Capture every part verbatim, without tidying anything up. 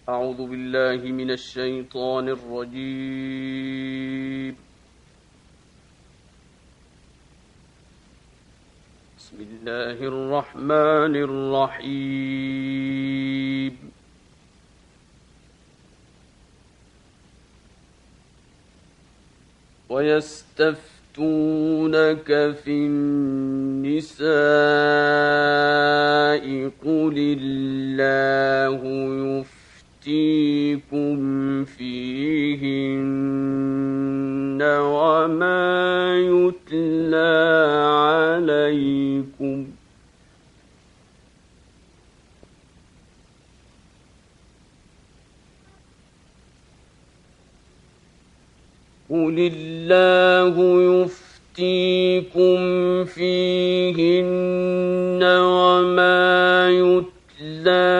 أعوذ بالله من الشيطان الرجيم. بسم الله الرحمن الرحيم. ويستفتونك في النساء قل الله يفتيكم فيهن وما يتلى عليكم قل الله يفتيكم فيهن وما يتلى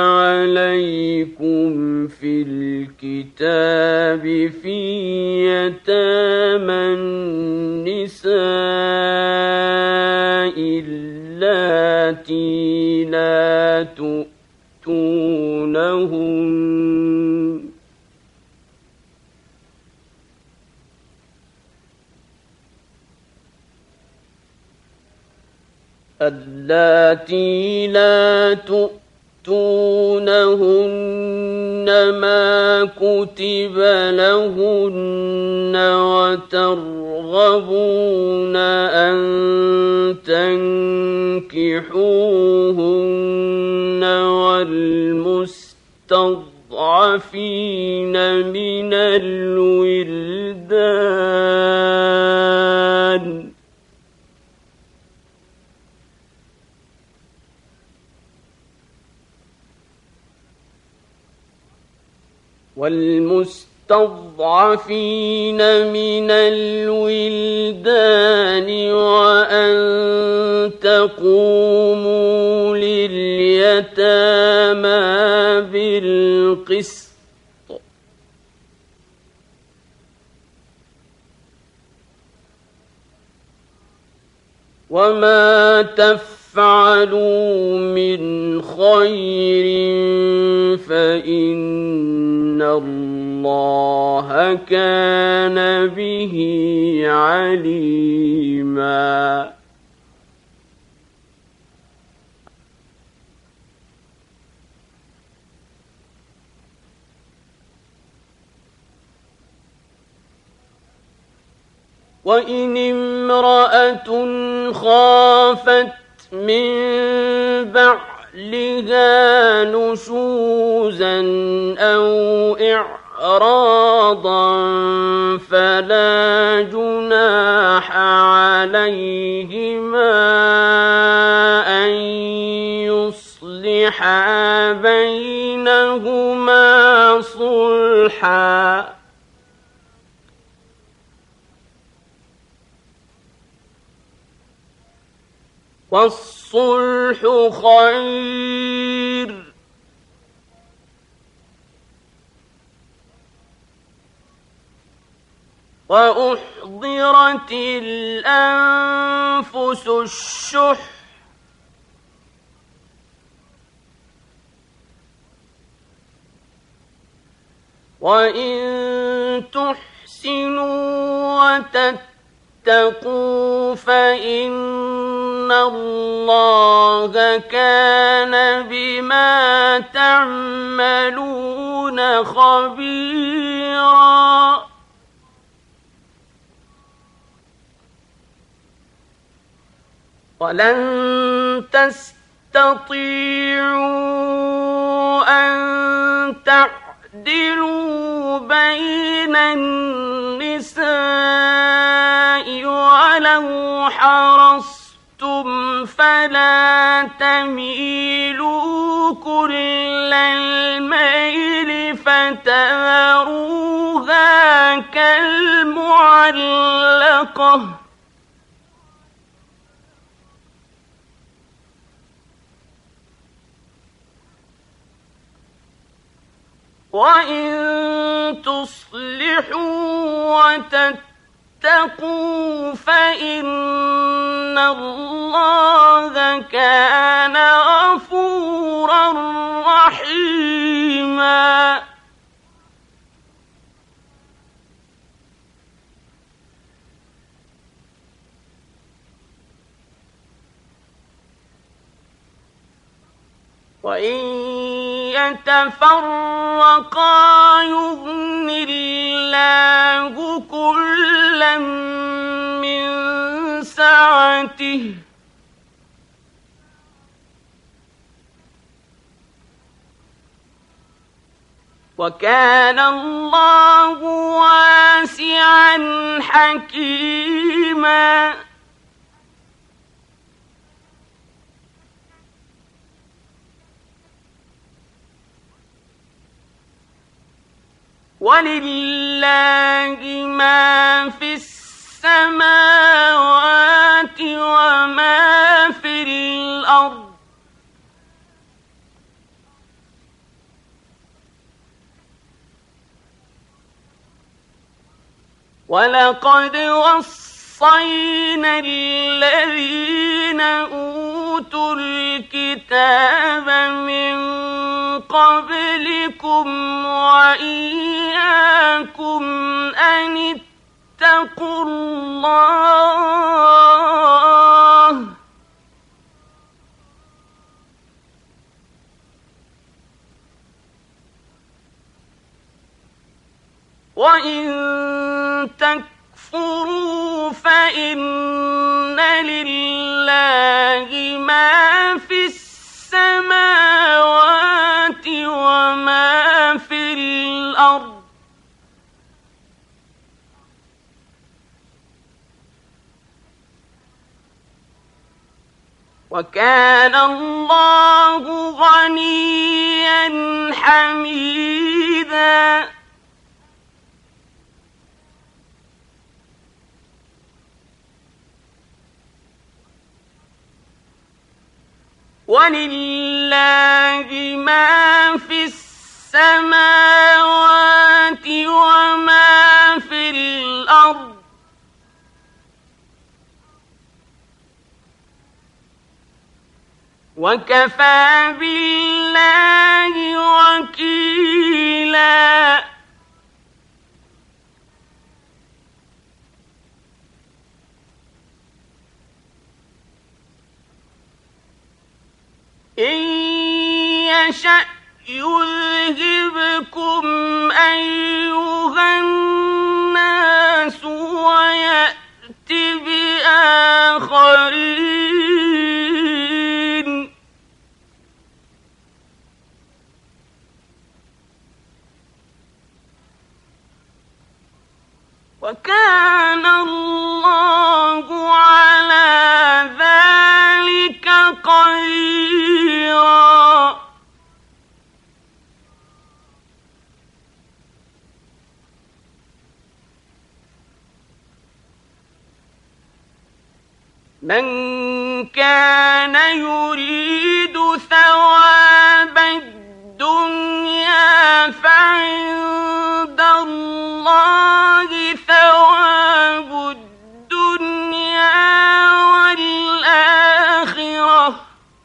عليكم في الكتاب في يتامى النساء اللاتي لا تؤتونهن اللاتي لا تؤتونهن ما كتب لهن وترغبون أن تنكحوهن والمستضعفين من الولدان والمستضعفين من الولدان وأن تقوموا لليتامى بالقسط وما تفعلوا من خير فإن الله كان به عليما. وإن امرأة خافت من بعلها نشوزا أو إعراضا فلا جناح عليهما أن يصلحا بينهما صلحا والصلح خير وأحضرت الأنفس الشح وإن تحسنوا وتتقوا فإن الله كان بما تعملون خبيرا. ولن تستطيعوا أن تعدلوا بين النساء ولو حرصتم فلا تميلوا كل الميل فتذروها كالمعلقة وإن تصلحوا وتتقوا فإن الله كان غفورا رحيما. حكيما وإن يتفرقا يغن الله كلا من سعته وكان الله واسعا حكيما ولله ما في السماوات وما في الأرض ولقد وصينا الذين أوتوا الكتاب من قبلكم وإياكم أن اتقوا الله وإن تكفروا فإن لله ما في السماوات وما في الأرض وكان الله غنيا حميدا ولله ما في السماوات وما في الأرض وكفى بالله وكيلا إن يشأ يذهبكم أيها الناس ويأت بآخرين وكان الله على ذلك قديرا من كان يريد ثواب الدنيا فعند الله ثواب الدنيا والآخرة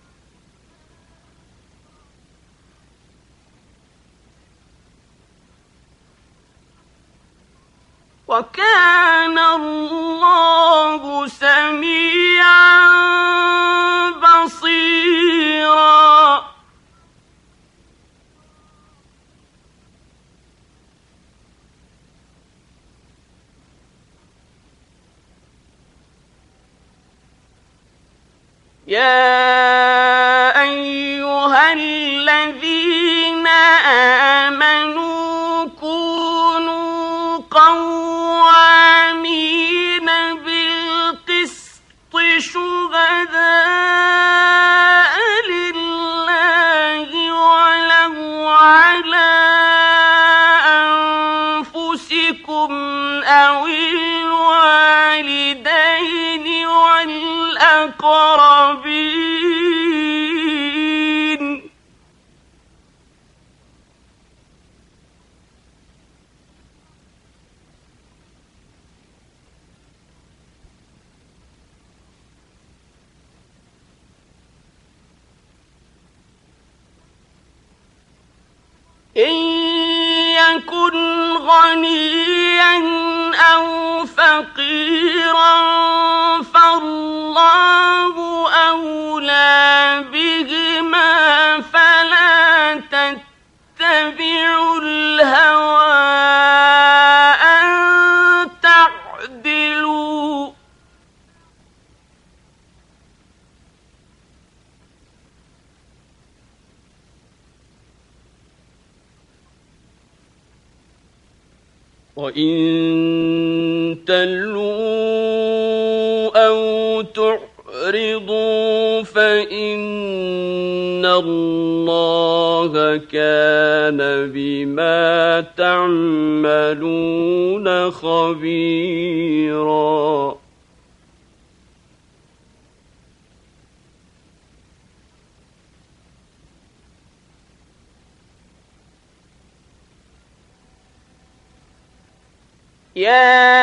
وكان الله سميعا بصيرا يا أيها الذين آمنوا كونوا قوامين بالقسط شهداء لله ولو على أنفسكم أو الوالدين والأقربين إن يكن غنيا أو فقيرا فالله أولى بهما فلا تتبعوا الهوى أن تعدلوا وإن تلووا أو تعرضوا فإن الله كان بما تعملون خبيرا يا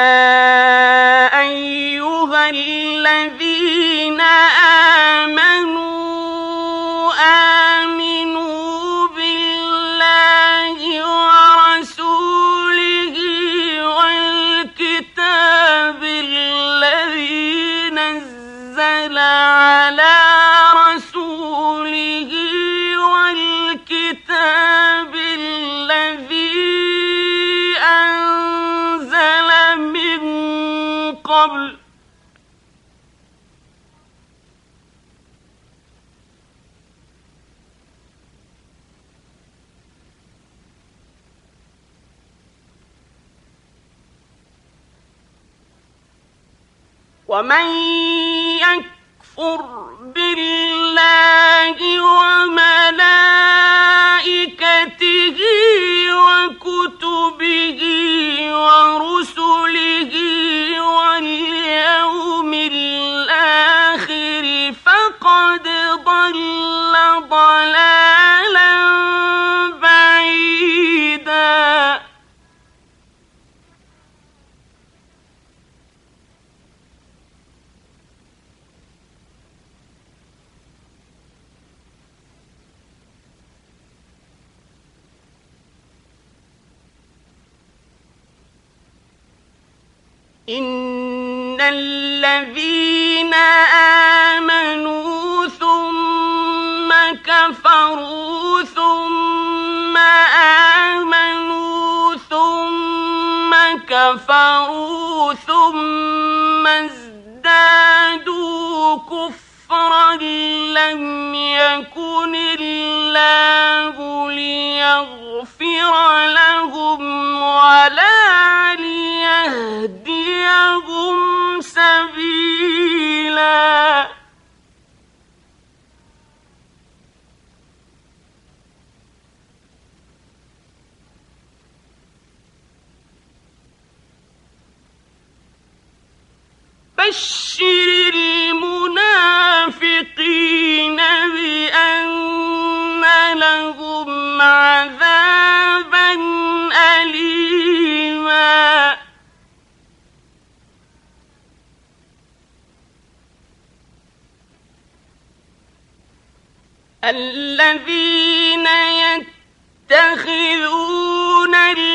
أيها الذين آمنوا آمنوا بالله ورسوله والكتاب الذي نزل على رسوله والكتاب الذي قبل ومن يكفر بالله وملائكته وكتبه ورسله واليوم الآخر فقد ضل ضلالا بعيدا إن الذين آمنوا ثم كفروا ثم آمنوا ثم كفروا ثم ازدادوا كفرا لم يكن الله ليغفر لهم ولا ليهديهم سبيلا بشر المنافقين بأن لهم عذابا أليما الذين يتخذون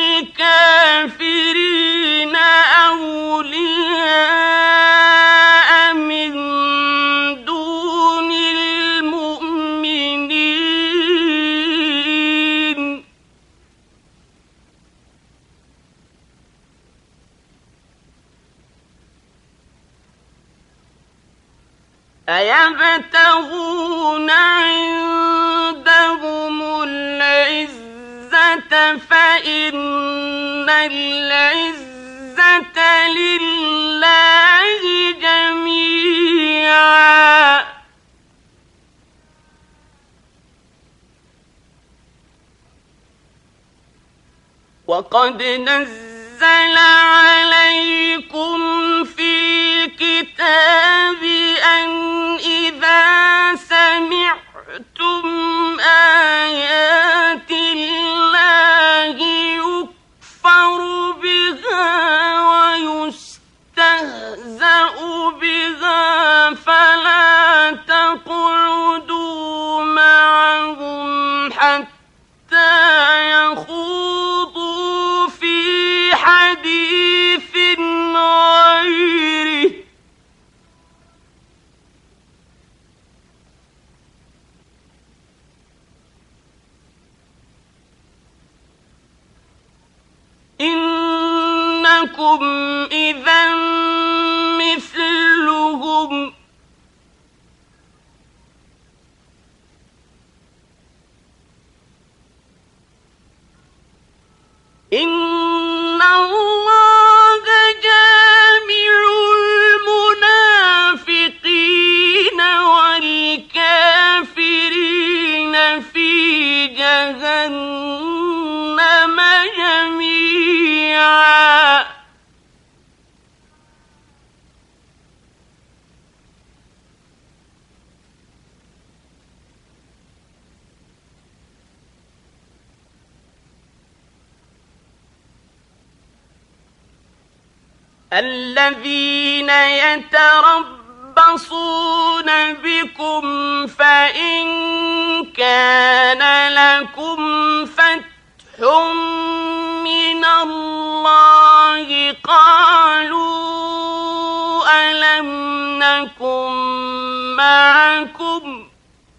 الكافرين أولياء من دون المؤمنين أيبتغون عندهم العزة فإن العزة لله جميعا وقد نزل عليكم في الكتاب أن إذا سمعتم آيات الله يكفر بها ويستهزأ بها فلا تقعدوا معهم حتى يخرجوا حديث غيره إنكم إذا مثلهم إن الله جامع المنافقين والكافرين في جهنم جميعا الذين يتربصون بكم فإن كان لكم فتح من الله قالوا ألم نكن معكم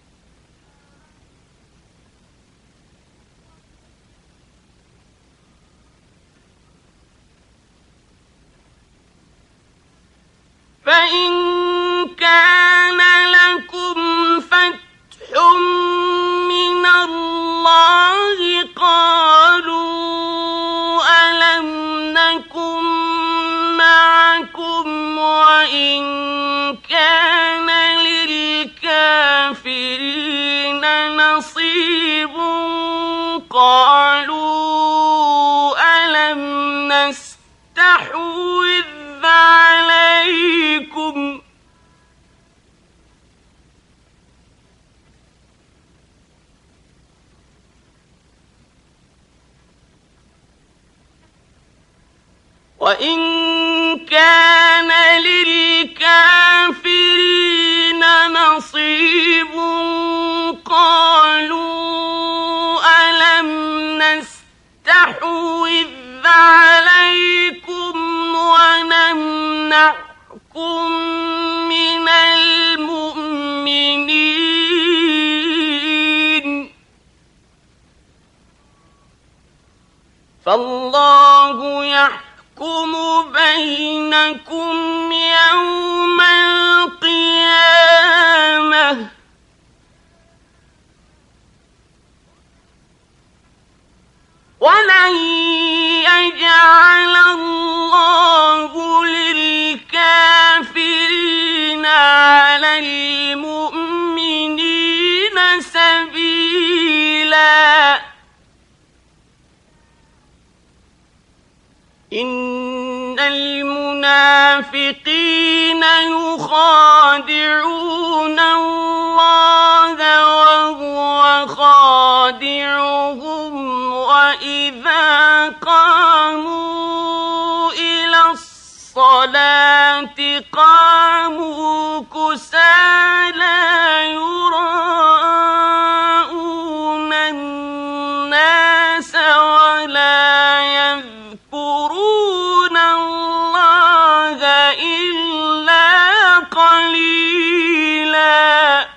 فإن كان لكم فتح من الله قالوا ألم نكن معكم وإن كان للكافرين نصيب قالوا ألم نستحوذ عليكم وإن كان للكافرين نصيب قالوا ألم نستحوذ عليكم ونمنعكم من المؤمنين فالله يحكم بينكم يوم القيامة ولن يجعل الله للكافرين على المؤمنين سبيلا إن المنافقين يخادعون الله وهو خادعهم وإذا قاموا إلى الصلاة قاموا كسالى يراءون الناس ولا يذكرون الله إلا قليلا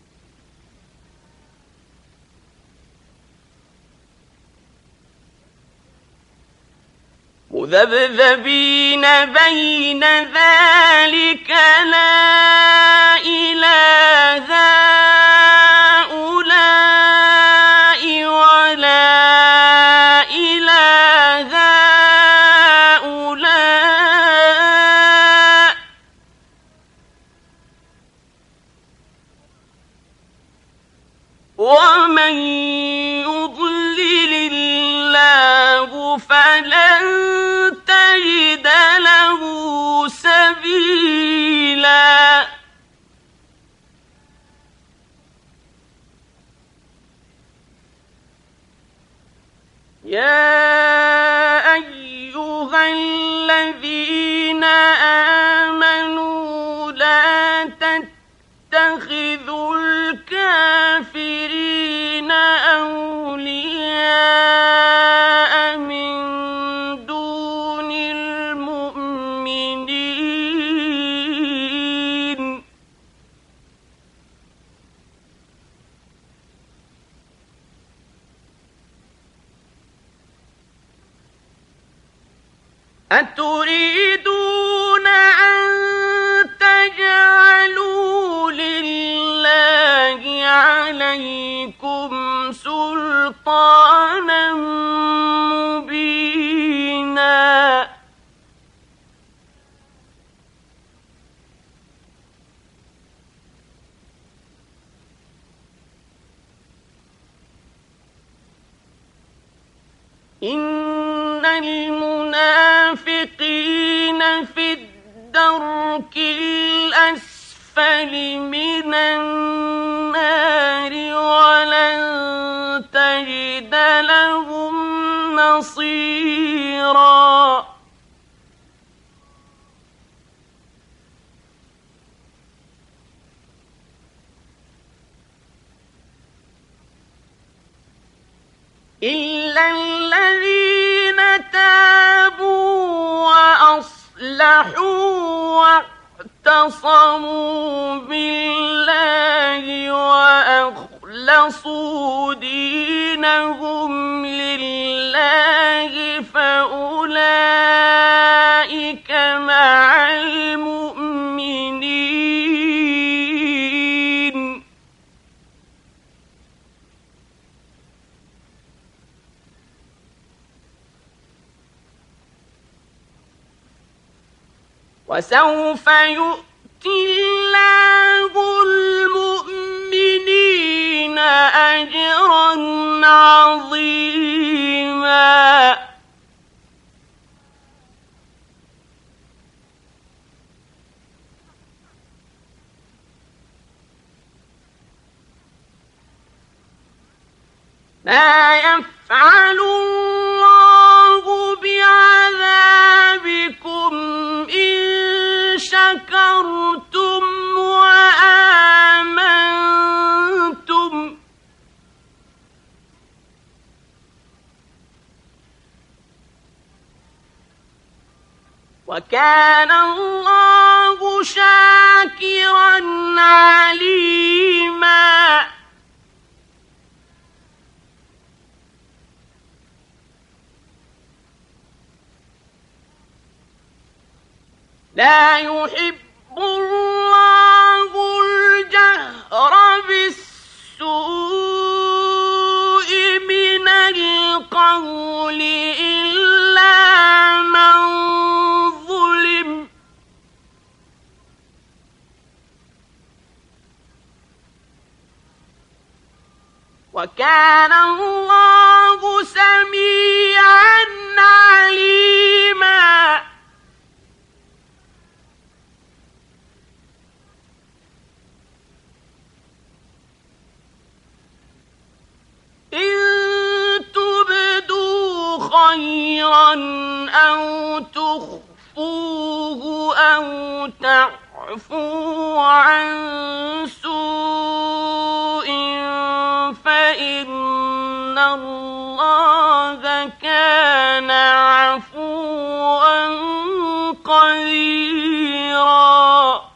مذبذبين بين ذلك لا إلى هؤلاء ولا إلى هؤلاء ومن يضلل الله فلن تجد له سبيلا يا أيها الذين آمنوا لا تتخذوا الكافرين أولياء من أتريدون أن تجعلوا لله عليكم سلطانا مبينا إن المنافقين في الدرك الأسفل من النار ولن تجد لهم نصيرا إلا الذين تابوا وأصلحوا واعتصموا بالله وأخلصوا دينهم لله فأولئك مع المؤمنين وسوف يؤتي الله المؤمنين أجرا عظيما ما يفعل الله بعذابكم إن شكرتم وآمنتم وكان الله شاكرا عليما لا يحب الله الجهر بالسوء من القول إلا من ظلم وكان الله سميعا عليما إن تبدوا خيرا أو تخفوه أو تعفوا عن سوء فإن الله كان عفوا قديرا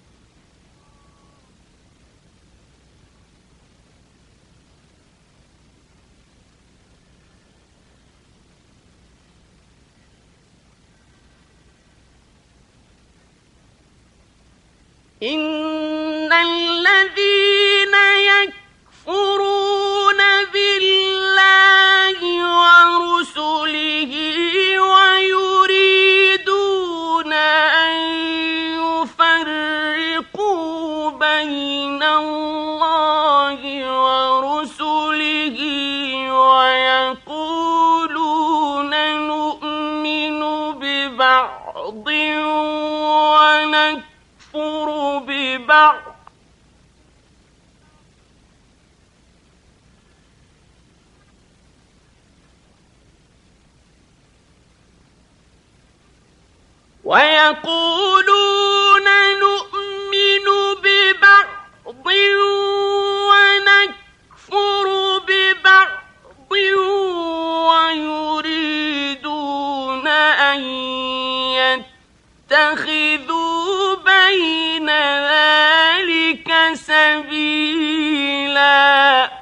إن الذين يكفرون بالله ورسله ويريدون أن يفرقوا بين الله ورسله ويقولون نؤمن ببعض ونكفر ببعض ويقولون نؤمن ببعض ونكفر ببعض ويريدون أن يتخذوا بين ذلك سبيلا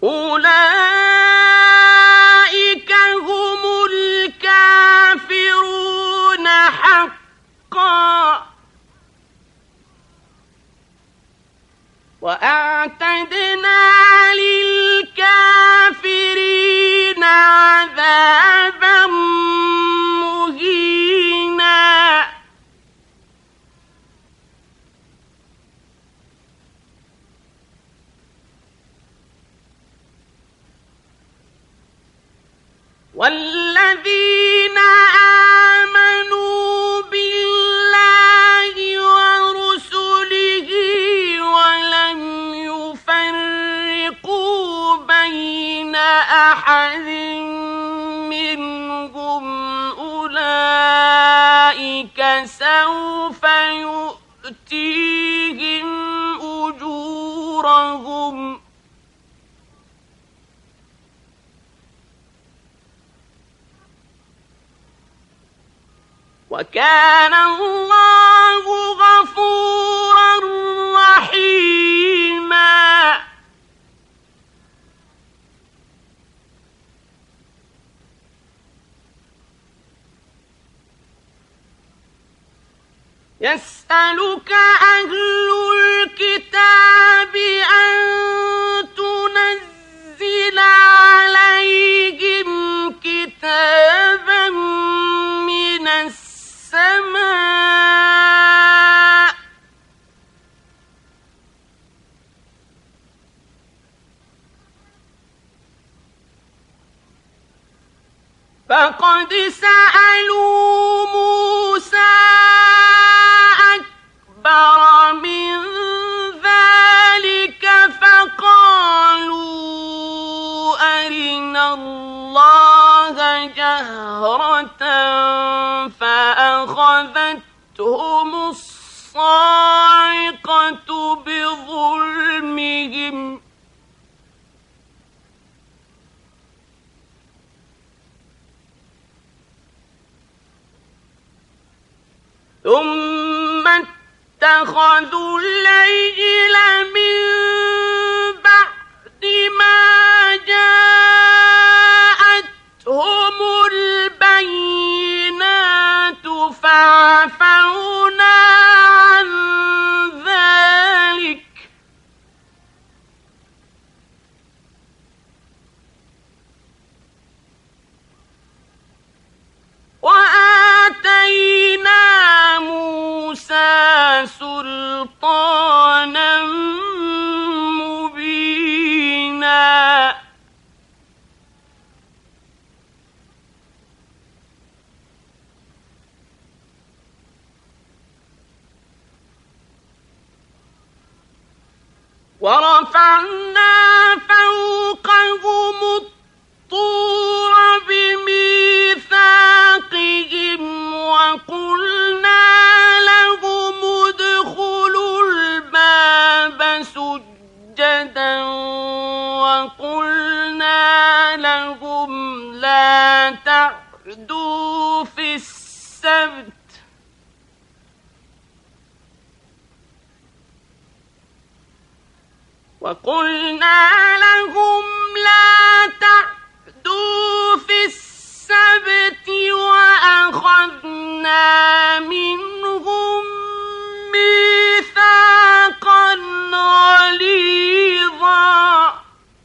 أولئك هم الكافرون حقا وأعتدنا للكافرين عذابا مهينا والذين آمنوا بالله ورسله ولم يفرقوا بين أحد منهم أولئك سوف يؤتيهم أجورهم وكان الله غفورا رحيما يسألك أهل الكتاب أن تنزل عليهم كتابا من السماء فقد سألوا موسى أكبر من ذلك فقالوا أرنا الله جهرة فأخذتهم الصاعقة بظلمهم ثم اتخذوا العجل من بعد ما جاءتهم البينات فعفونا عن ذلك وآتينا موسى سلطانا مبينا ورفعنا فوقهم الطور بميثاقهم وقلنا لهم ادخلوا الباب سجدا وقلنا لهم لا تعدوا في السبت وقلنا لهم لا تعدوا في السبت وأخذنا منهم ميثاقا غليظا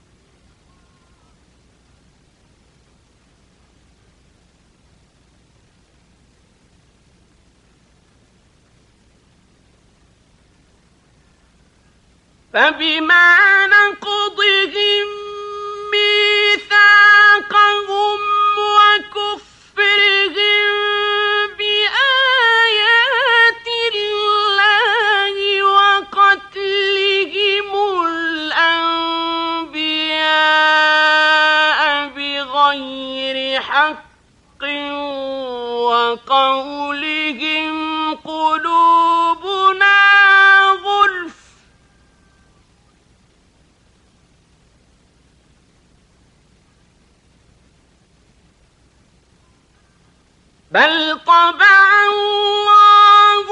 فبما نقضهم ميثاقهم وكفرهم بآيات الله وقتلهم الأنبياء بغير حق وقولهم قلوبنا غلف بل طبع الله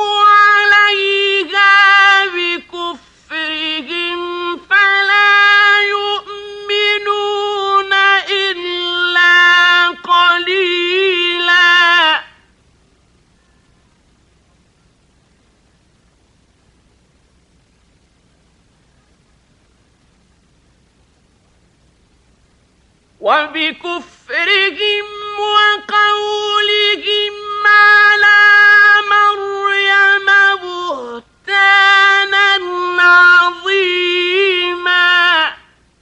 عليها بكفرهم فلا يؤمنون وبكفرهم وقولهم على مريم بهتانا عظيما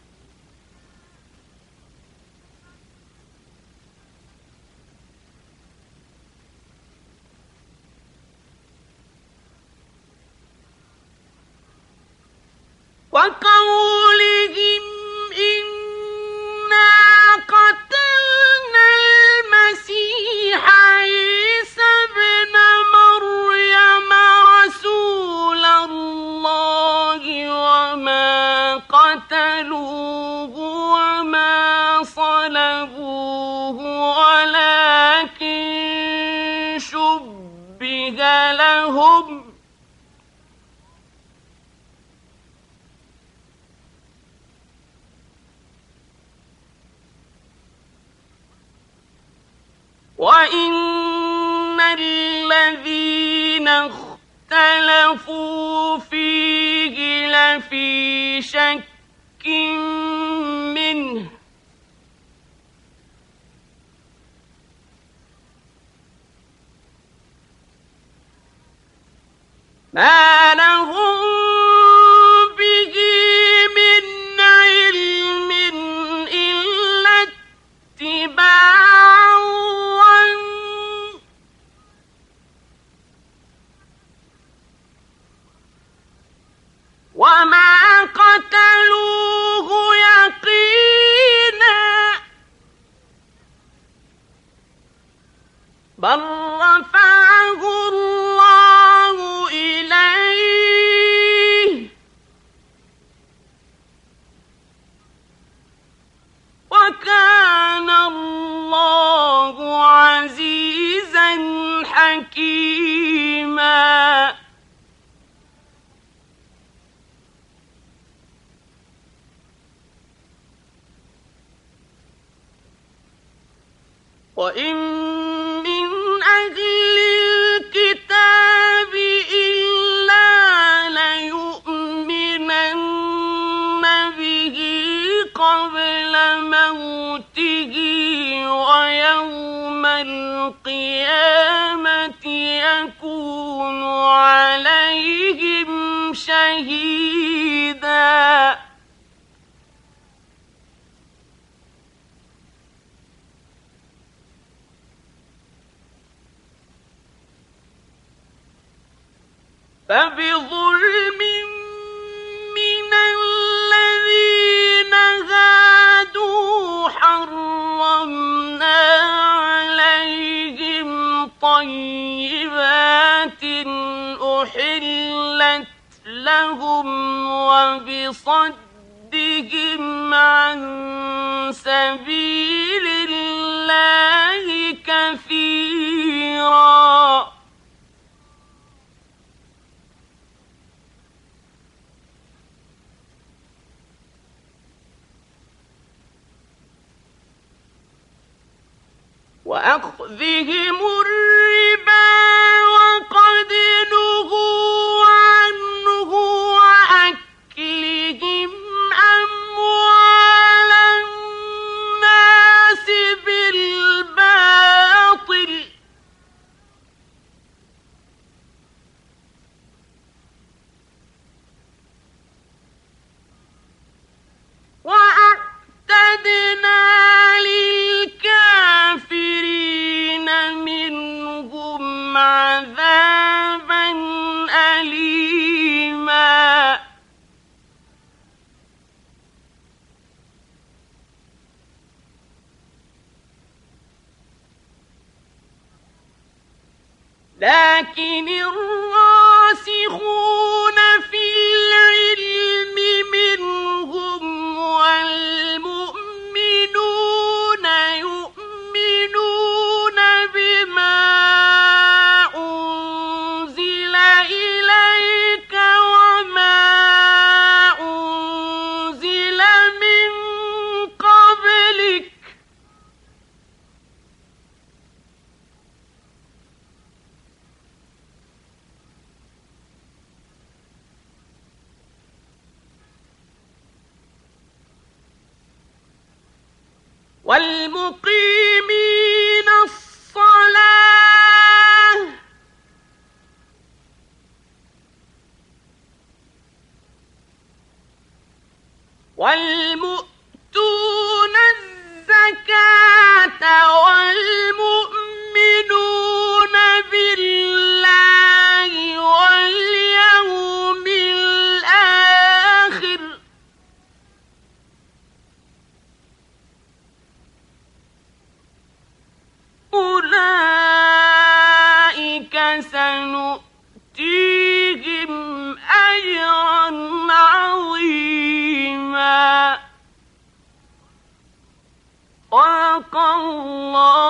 وقولهم إنا قتلنا المسيح عيسى ابن مريم رسول الله وما قتلوه وما صلبوه ولكن شبه لهم وَإِنَّ الَّذِينَ اخْتَلَفُوا فِيهِ لَفِي شَكٍّ مِّنْهُ مَا لَهُم بِهِ مِنْ عِلْمٍ إِلَّا اتِّبَاعَ الظَّنِّ وَمَا قَتَلُوهُ يَقِينًا بَلْ رَفَعَهُ اللَّهُ إِلَيْهِ وَكَانَ اللَّهُ عَزِيزًا حَكِيمًا وَإِن مِّنْ أَهْلِ الْكِتَابِ إِلَّا لَيُؤْمِنَنَّ بِهِ قَبْلَ مَوْتِهِ وَيَوْمَ الْقِيَامَةِ يَكُونُ عَلَيْهِمْ شَهِيدًا فبظلم من الذين هادوا حرمنا عليهم طيبات أحلت لهم وبصدهم عن سبيل الله كثيرا وأخذهم الربا وقد نهوا عنه وأكلهم أموال الناس بالباطل وأعتدنا للكافرين منهم عذابا أليما لكن الراسخون في العلم منهم والمؤمنون يؤمنون بما أنزل إليك وما أنزل من قبلك والمقيمين الصلاة والمؤتون الزكاة والمؤمنون بالله واليوم الآخر أولئك سنؤتيهم أجرا عظيما. صدق الله